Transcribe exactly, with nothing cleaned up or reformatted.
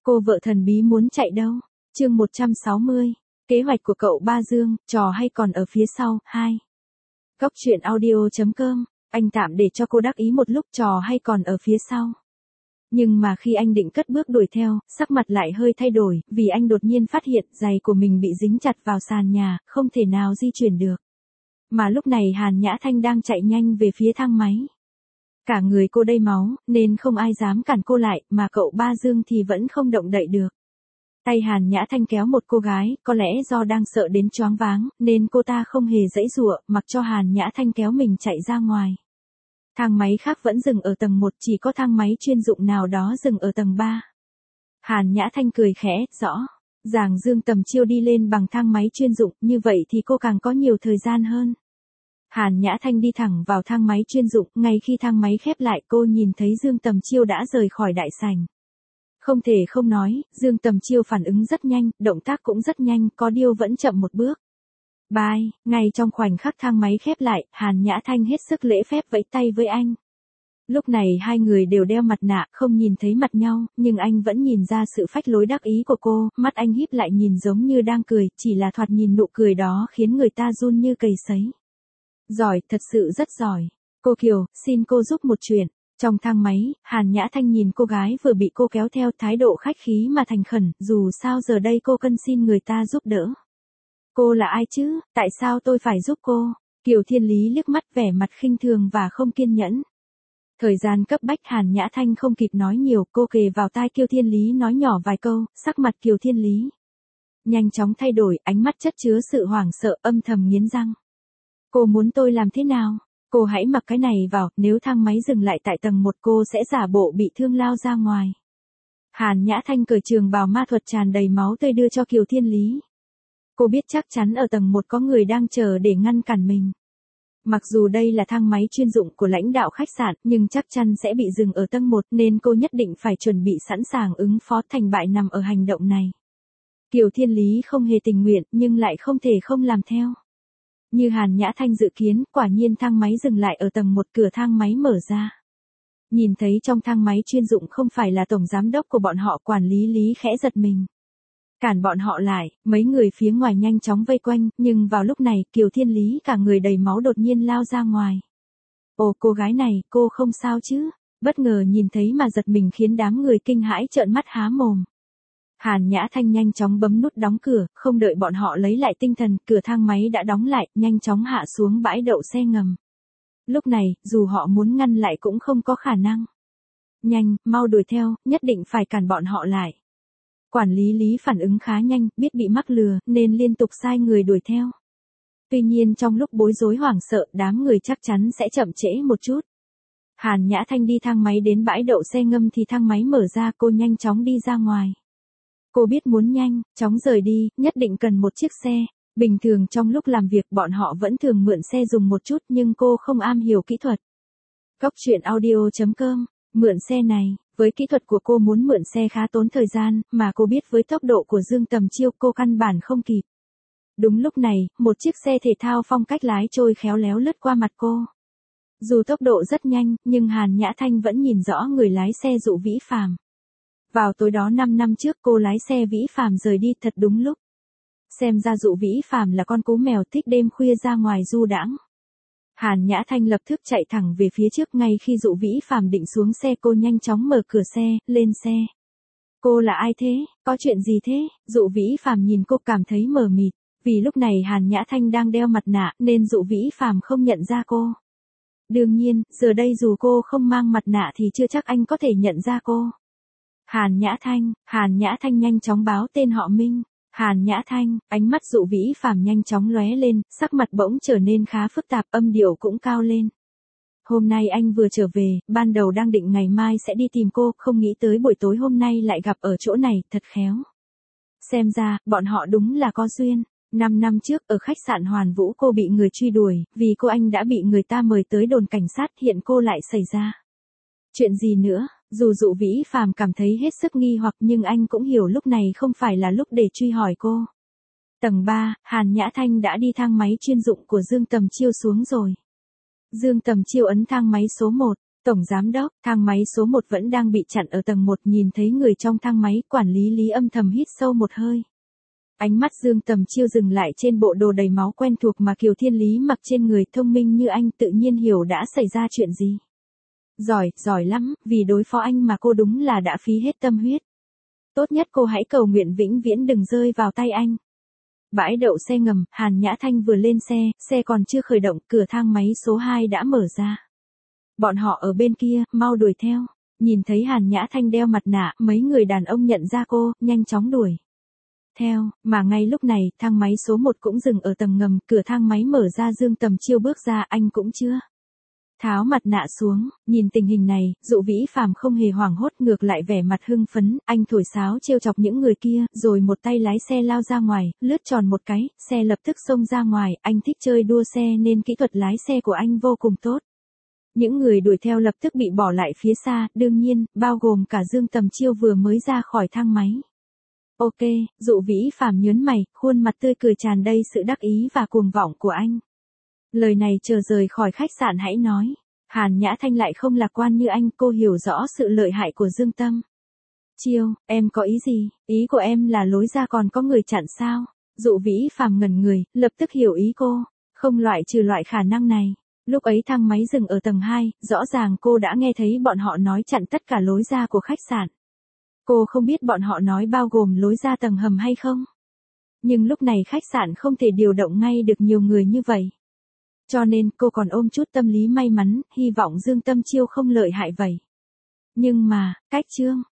Cô vợ thần bí muốn chạy đâu? Chương một trăm sáu mươi. Kế hoạch của cậu Ba Dương, trò hay còn ở phía sau. hai. Góc truyện audio chấm com. Anh tạm để cho cô đắc ý một lúc, trò hay còn ở phía sau. Nhưng mà khi anh định cất bước đuổi theo, sắc mặt lại hơi thay đổi, vì anh đột nhiên phát hiện giày của mình bị dính chặt vào sàn nhà, không thể nào di chuyển được. Mà lúc này Hàn Nhã Thanh đang chạy nhanh về phía thang máy. Cả người cô đầy máu, nên không ai dám cản cô lại, mà cậu Ba Dương thì vẫn không động đậy được. Tay Hàn Nhã Thanh kéo một cô gái, có lẽ do đang sợ đến choáng váng, nên cô ta không hề giãy giụa, mặc cho Hàn Nhã Thanh kéo mình chạy ra ngoài. Thang máy khác vẫn dừng ở tầng một, chỉ có thang máy chuyên dụng nào đó dừng ở tầng ba. Hàn Nhã Thanh cười khẽ, rõ ràng Dương Tầm Chiêu đi lên bằng thang máy chuyên dụng, như vậy thì cô càng có nhiều thời gian hơn. Hàn Nhã Thanh đi thẳng vào thang máy chuyên dụng, ngay khi thang máy khép lại cô nhìn thấy Dương Tầm Chiêu đã rời khỏi đại sảnh. Không thể không nói, Dương Tầm Chiêu phản ứng rất nhanh, động tác cũng rất nhanh, có điều vẫn chậm một bước. Bye, ngay trong khoảnh khắc thang máy khép lại, Hàn Nhã Thanh hết sức lễ phép vẫy tay với anh. Lúc này hai người đều đeo mặt nạ, không nhìn thấy mặt nhau, nhưng anh vẫn nhìn ra sự phách lối đắc ý của cô, mắt anh híp lại nhìn giống như đang cười, chỉ là thoạt nhìn nụ cười đó khiến người ta run như cầy sấy. Giỏi, thật sự rất giỏi. Cô Kiều, xin cô giúp một chuyện. Trong thang máy, Hàn Nhã Thanh nhìn cô gái vừa bị cô kéo theo, thái độ khách khí mà thành khẩn, dù sao giờ đây cô cần xin người ta giúp đỡ. Cô là ai chứ, tại sao tôi phải giúp cô? Kiều Thiên Lý liếc mắt vẻ mặt khinh thường và không kiên nhẫn. Thời gian cấp bách, Hàn Nhã Thanh không kịp nói nhiều, cô kề vào tai Kiều Thiên Lý nói nhỏ vài câu, sắc mặt Kiều Thiên Lý nhanh chóng thay đổi, ánh mắt chất chứa sự hoảng sợ, âm thầm nghiến răng. Cô muốn tôi làm thế nào? Cô hãy mặc cái này vào, nếu thang máy dừng lại tại tầng một cô sẽ giả bộ bị thương lao ra ngoài. Hàn Nhã Thanh cởi trường bào ma thuật tràn đầy máu tươi đưa cho Kiều Thiên Lý. Cô biết chắc chắn ở tầng một có người đang chờ để ngăn cản mình. Mặc dù đây là thang máy chuyên dụng của lãnh đạo khách sạn, nhưng chắc chắn sẽ bị dừng ở tầng một nên cô nhất định phải chuẩn bị sẵn sàng ứng phó, thành bại nằm ở hành động này. Kiều Thiên Lý không hề tình nguyện nhưng lại không thể không làm theo. Như Hàn Nhã Thanh dự kiến, quả nhiên thang máy dừng lại ở tầng một, cửa thang máy mở ra. Nhìn thấy trong thang máy chuyên dụng không phải là tổng giám đốc của bọn họ, quản lý Lý khẽ giật mình. Cản bọn họ lại, mấy người phía ngoài nhanh chóng vây quanh, nhưng vào lúc này, Kiều Thiên Lý cả người đầy máu đột nhiên lao ra ngoài. Ồ, cô gái này, cô không sao chứ? Bất ngờ nhìn thấy mà giật mình khiến đám người kinh hãi trợn mắt há mồm. Hàn Nhã Thanh nhanh chóng bấm nút đóng cửa, không đợi bọn họ lấy lại tinh thần, cửa thang máy đã đóng lại, nhanh chóng hạ xuống bãi đậu xe ngầm. Lúc này, dù họ muốn ngăn lại cũng không có khả năng. Nhanh, mau đuổi theo, nhất định phải cản bọn họ lại. Quản lý Lý phản ứng khá nhanh, biết bị mắc lừa, nên liên tục sai người đuổi theo. Tuy nhiên trong lúc bối rối hoảng sợ, đám người chắc chắn sẽ chậm trễ một chút. Hàn Nhã Thanh đi thang máy đến bãi đậu xe ngầm thì thang máy mở ra, cô nhanh chóng đi ra ngoài. Cô biết muốn nhanh, chóng rời đi, nhất định cần một chiếc xe. Bình thường trong lúc làm việc bọn họ vẫn thường mượn xe dùng một chút, nhưng cô không am hiểu kỹ thuật. Góc truyện audio chấm com. Mượn xe này, với kỹ thuật của cô muốn mượn xe khá tốn thời gian, mà cô biết với tốc độ của Dương Tầm Chiêu cô căn bản không kịp. Đúng lúc này, một chiếc xe thể thao phong cách lái trôi khéo léo lướt qua mặt cô. Dù tốc độ rất nhanh, nhưng Hàn Nhã Thanh vẫn nhìn rõ người lái xe Dụ Vĩ Phàm. Vào tối đó năm năm trước cô lái xe Vĩ Phàm rời đi thật đúng lúc. Xem ra Dụ Vĩ Phàm là con cú mèo thích đêm khuya ra ngoài du đãng. Hàn Nhã Thanh lập tức chạy thẳng về phía trước, ngay khi Dụ Vĩ Phàm định xuống xe cô nhanh chóng mở cửa xe, lên xe. Cô là ai thế? Có chuyện gì thế? Dụ Vĩ Phàm nhìn cô cảm thấy mờ mịt, vì lúc này Hàn Nhã Thanh đang đeo mặt nạ nên Dụ Vĩ Phàm không nhận ra cô. Đương nhiên, giờ đây dù cô không mang mặt nạ thì chưa chắc anh có thể nhận ra cô. Hàn Nhã Thanh, Hàn Nhã Thanh nhanh chóng báo tên họ Minh. Hàn Nhã Thanh, ánh mắt Dụ Vĩ Phàm nhanh chóng lóe lên, sắc mặt bỗng trở nên khá phức tạp, âm điệu cũng cao lên. Hôm nay anh vừa trở về, ban đầu đang định ngày mai sẽ đi tìm cô, không nghĩ tới buổi tối hôm nay lại gặp ở chỗ này, thật khéo. Xem ra, bọn họ đúng là có duyên. Năm năm trước, ở khách sạn Hoàn Vũ cô bị người truy đuổi, vì cô anh đã bị người ta mời tới đồn cảnh sát, hiện cô lại xảy ra. Chuyện gì nữa? Dù Dụ Vĩ Phàm cảm thấy hết sức nghi hoặc nhưng anh cũng hiểu lúc này không phải là lúc để truy hỏi cô. Tầng ba, Hàn Nhã Thanh đã đi thang máy chuyên dụng của Dương Tầm Chiêu xuống rồi. Dương Tầm Chiêu ấn thang máy số một, Tổng giám đốc, thang máy số một vẫn đang bị chặn ở tầng một, nhìn thấy người trong thang máy, quản lý Lý âm thầm hít sâu một hơi. Ánh mắt Dương Tầm Chiêu dừng lại trên bộ đồ đầy máu quen thuộc mà Kiều Thiên Lý mặc trên người, thông minh như anh tự nhiên hiểu đã xảy ra chuyện gì. Giỏi, giỏi lắm, vì đối phó anh mà cô đúng là đã phí hết tâm huyết. Tốt nhất cô hãy cầu nguyện vĩnh viễn đừng rơi vào tay anh. Bãi đậu xe ngầm, Hàn Nhã Thanh vừa lên xe, xe còn chưa khởi động, cửa thang máy số hai đã mở ra. Bọn họ ở bên kia, mau đuổi theo. Nhìn thấy Hàn Nhã Thanh đeo mặt nạ, mấy người đàn ông nhận ra cô, nhanh chóng đuổi theo, mà ngay lúc này, thang máy số một cũng dừng ở tầng ngầm, cửa thang máy mở ra, Dương Tầm Chiêu bước ra, anh cũng chưa tháo mặt nạ xuống. Nhìn tình hình này, Dụ Vĩ Phàm không hề hoảng hốt, ngược lại vẻ mặt hưng phấn, anh thổi sáo trêu chọc những người kia, rồi một tay lái xe lao ra ngoài, lướt tròn một cái, xe lập tức xông ra ngoài, anh thích chơi đua xe nên kỹ thuật lái xe của anh vô cùng tốt. Những người đuổi theo lập tức bị bỏ lại phía xa, đương nhiên, bao gồm cả Dương Tầm Chiêu vừa mới ra khỏi thang máy. Ok, Dụ Vĩ Phàm nhớn mày, khuôn mặt tươi cười tràn đầy sự đắc ý và cuồng vọng của anh. Lời này chờ rời khỏi khách sạn hãy nói. Hàn Nhã Thanh lại không lạc quan như anh, cô hiểu rõ sự lợi hại của Dương Tâm Chiêu, em có ý gì? Ý của em là lối ra còn có người chặn sao? Dụ Vĩ Phàm ngẩn người, lập tức hiểu ý cô, không loại trừ loại khả năng này. Lúc ấy thang máy dừng ở tầng hai, rõ ràng cô đã nghe thấy bọn họ nói chặn tất cả lối ra của khách sạn. Cô không biết bọn họ nói bao gồm lối ra tầng hầm hay không. Nhưng lúc này khách sạn không thể điều động ngay được nhiều người như vậy. Cho nên cô còn ôm chút tâm lý may mắn, hy vọng Dương Tâm Chiêu không lợi hại vậy. Nhưng mà, cách chương